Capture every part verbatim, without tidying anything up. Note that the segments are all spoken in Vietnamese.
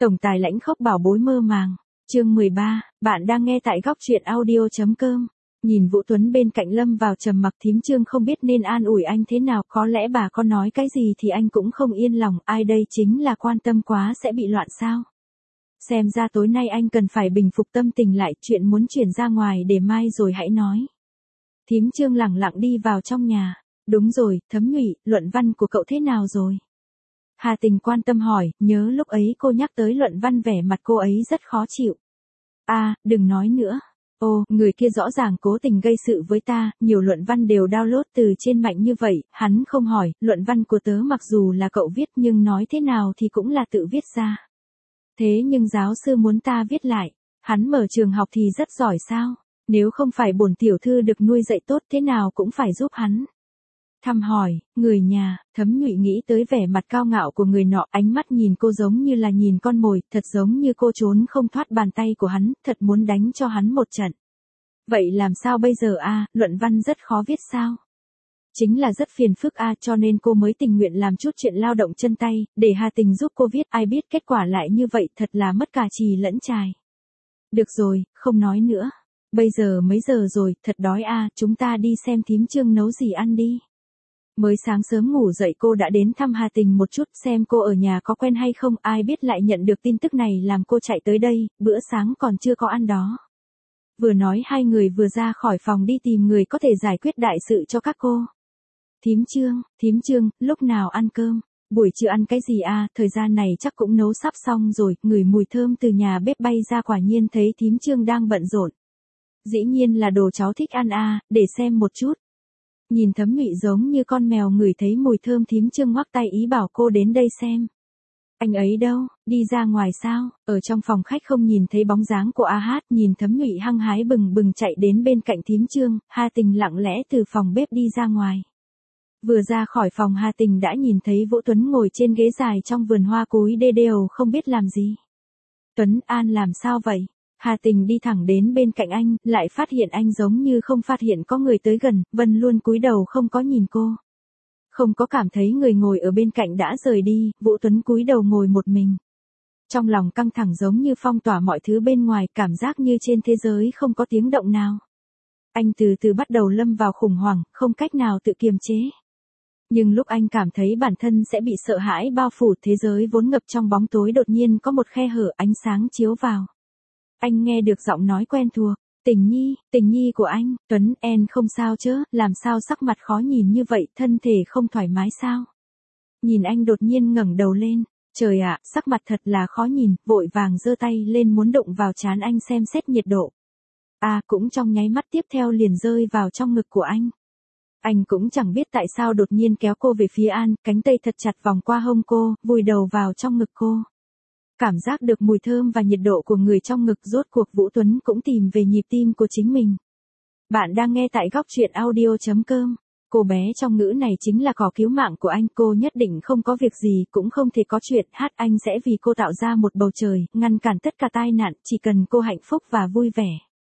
Tổng tài lãnh khốc bảo bối mơ màng. Chương mười ba, bạn đang nghe tại góc truyện audio.com. Nhìn Vũ Tuấn bên cạnh lâm vào trầm mặc, thím Trương không biết nên an ủi anh thế nào, có lẽ bà có nói cái gì thì anh cũng không yên lòng, ai đây chính là quan tâm quá sẽ bị loạn sao. Xem ra tối nay anh cần phải bình phục tâm tình lại, chuyện muốn chuyển ra ngoài để mai rồi hãy nói. Thím Trương lẳng lặng đi vào trong nhà. Đúng rồi, Thấm Nhụy, luận văn của cậu thế nào rồi? Hà Tình quan tâm hỏi, nhớ lúc ấy cô nhắc tới luận văn vẻ mặt cô ấy rất khó chịu. À, đừng nói nữa. Ồ, người kia rõ ràng cố tình gây sự với ta, nhiều luận văn đều download từ trên mạng như vậy, hắn không hỏi, luận văn của tớ mặc dù là cậu viết nhưng nói thế nào thì cũng là tự viết ra. Thế nhưng giáo sư muốn ta viết lại, hắn mở trường học thì rất giỏi sao, nếu không phải bổn tiểu thư được nuôi dạy tốt thế nào cũng phải giúp hắn. Thăm hỏi, người nhà, Thấm Nhụy nghĩ tới vẻ mặt cao ngạo của người nọ, ánh mắt nhìn cô giống như là nhìn con mồi, thật giống như cô trốn không thoát bàn tay của hắn, thật muốn đánh cho hắn một trận. Vậy làm sao bây giờ a, à, luận văn rất khó viết sao? Chính là rất phiền phức a, à, cho nên cô mới tình nguyện làm chút chuyện lao động chân tay, để Hà Tình giúp cô viết, ai biết kết quả lại như vậy, thật là mất cả chì lẫn chài. Được rồi, không nói nữa. Bây giờ mấy giờ rồi, thật đói a, à, chúng ta đi xem thím Trương nấu gì ăn đi. Mới sáng sớm ngủ dậy cô đã đến thăm Hà Tình một chút, xem cô ở nhà có quen hay không, ai biết lại nhận được tin tức này làm cô chạy tới đây, bữa sáng còn chưa có ăn đó. Vừa nói hai người vừa ra khỏi phòng đi tìm người có thể giải quyết đại sự cho các cô. Thím Trương, thím Trương, lúc nào ăn cơm? Buổi trưa ăn cái gì à, thời gian này chắc cũng nấu sắp xong rồi, ngửi mùi thơm từ nhà bếp bay ra, quả nhiên thấy thím Trương đang bận rộn. Dĩ nhiên là đồ cháu thích ăn à, để xem một chút. Nhìn Thấm Nhụy giống như con mèo ngửi thấy mùi thơm, thím Trương ngoắc tay ý bảo cô đến đây xem. Anh ấy đâu, đi ra ngoài sao? Ở trong phòng khách không nhìn thấy bóng dáng của A Hát, nhìn Thấm Nhụy hăng hái bừng bừng chạy đến bên cạnh thím Trương, Hà Tình lặng lẽ từ phòng bếp đi ra ngoài. Vừa ra khỏi phòng Hà Tình đã nhìn thấy Vũ Tuấn ngồi trên ghế dài trong vườn hoa cúi đê đều không biết làm gì. Tuấn An làm sao vậy? Hà Tình đi thẳng đến bên cạnh anh, lại phát hiện anh giống như không phát hiện có người tới gần, vẫn luôn cúi đầu không có nhìn cô. Không có cảm thấy người ngồi ở bên cạnh đã rời đi, Vũ Tuấn cúi đầu ngồi một mình. Trong lòng căng thẳng giống như phong tỏa mọi thứ bên ngoài, cảm giác như trên thế giới không có tiếng động nào. Anh từ từ bắt đầu lâm vào khủng hoảng, không cách nào tự kiềm chế. Nhưng lúc anh cảm thấy bản thân sẽ bị sợ hãi bao phủ, thế giới vốn ngập trong bóng tối đột nhiên có một khe hở, ánh sáng chiếu vào. Anh nghe được giọng nói quen thuộc. Tình Nhi, Tình Nhi của anh, Tuấn En không sao chứ, làm sao sắc mặt khó nhìn như vậy, thân thể không thoải mái sao? Nhìn anh đột nhiên ngẩng đầu lên, trời ạ, sắc mặt thật là khó nhìn, vội vàng giơ tay lên muốn đụng vào trán anh xem xét nhiệt độ. À, cũng trong nháy mắt tiếp theo liền rơi vào trong ngực của anh. Anh cũng chẳng biết tại sao đột nhiên kéo cô về phía An, cánh tay thật chặt vòng qua hông cô, vùi đầu vào trong ngực cô. Cảm giác được mùi thơm và nhiệt độ của người trong ngực, rốt cuộc Vũ Tuấn cũng tìm về nhịp tim của chính mình. Bạn đang nghe tại góc truyện audio.com. Cô bé trong ngữ này chính là cỏ cứu mạng của anh, cô nhất định không có việc gì, cũng không thể có chuyện hát, anh sẽ vì cô tạo ra một bầu trời, ngăn cản tất cả tai nạn, chỉ cần cô hạnh phúc và vui vẻ.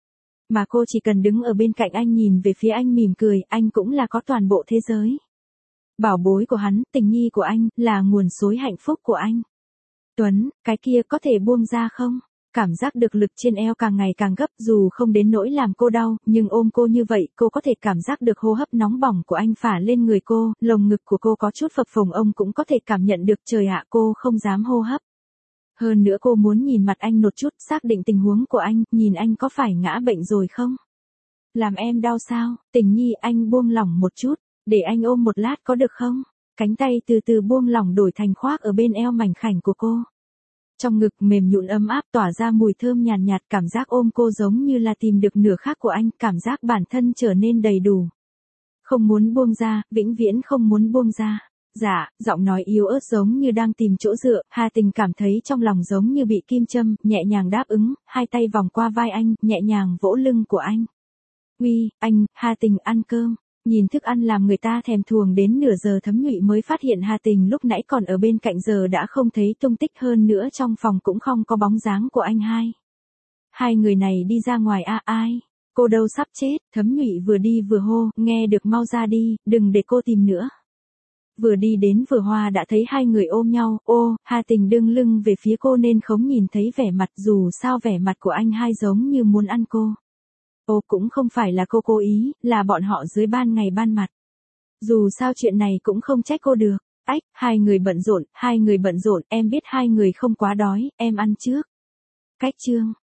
Mà cô chỉ cần đứng ở bên cạnh anh nhìn về phía anh mỉm cười, anh cũng là có toàn bộ thế giới. Bảo bối của hắn, Tình Nhi của anh, là nguồn suối hạnh phúc của anh. Tuấn, cái kia có thể buông ra không? Cảm giác được lực trên eo càng ngày càng gấp, dù không đến nỗi làm cô đau, nhưng ôm cô như vậy, cô có thể cảm giác được hô hấp nóng bỏng của anh phả lên người cô, lồng ngực của cô có chút phập phồng, ông cũng có thể cảm nhận được, trời ạ, cô không dám hô hấp. Hơn nữa cô muốn nhìn mặt anh một chút, xác định tình huống của anh, nhìn anh có phải ngã bệnh rồi không? Làm em đau sao? Tình Nhi, anh buông lỏng một chút, để anh ôm một lát có được không? Cánh tay từ từ buông lỏng đổi thành khoác ở bên eo mảnh khảnh của cô. Trong ngực mềm nhũn ấm áp tỏa ra mùi thơm nhàn nhạt, nhạt, cảm giác ôm cô giống như là tìm được nửa khác của anh, cảm giác bản thân trở nên đầy đủ. Không muốn buông ra, vĩnh viễn không muốn buông ra. Dạ, giọng nói yếu ớt giống như đang tìm chỗ dựa, Hà Tình cảm thấy trong lòng giống như bị kim châm, nhẹ nhàng đáp ứng, hai tay vòng qua vai anh, nhẹ nhàng vỗ lưng của anh. Uy, anh, Hà Tình ăn cơm. Nhìn thức ăn làm người ta thèm thuồng đến nửa giờ, Thấm Nhụy mới phát hiện Hà Tình lúc nãy còn ở bên cạnh giờ đã không thấy tung tích, hơn nữa trong phòng cũng không có bóng dáng của anh hai. Hai người này đi ra ngoài a à, ai? Cô đâu sắp chết, Thấm Nhụy vừa đi vừa hô, nghe được mau ra đi, đừng để cô tìm nữa. Vừa đi đến vừa hoa đã thấy hai người ôm nhau, ô, Hà Tình đương lưng về phía cô nên không nhìn thấy vẻ mặt, dù sao vẻ mặt của anh hai giống như muốn ăn cô. Ô, cũng không phải là cô cố ý, là bọn họ dưới ban ngày ban mặt. Dù sao chuyện này cũng không trách cô được. Ách, hai người bận rộn, hai người bận rộn, em biết hai người không quá đói, em ăn trước. Cách chương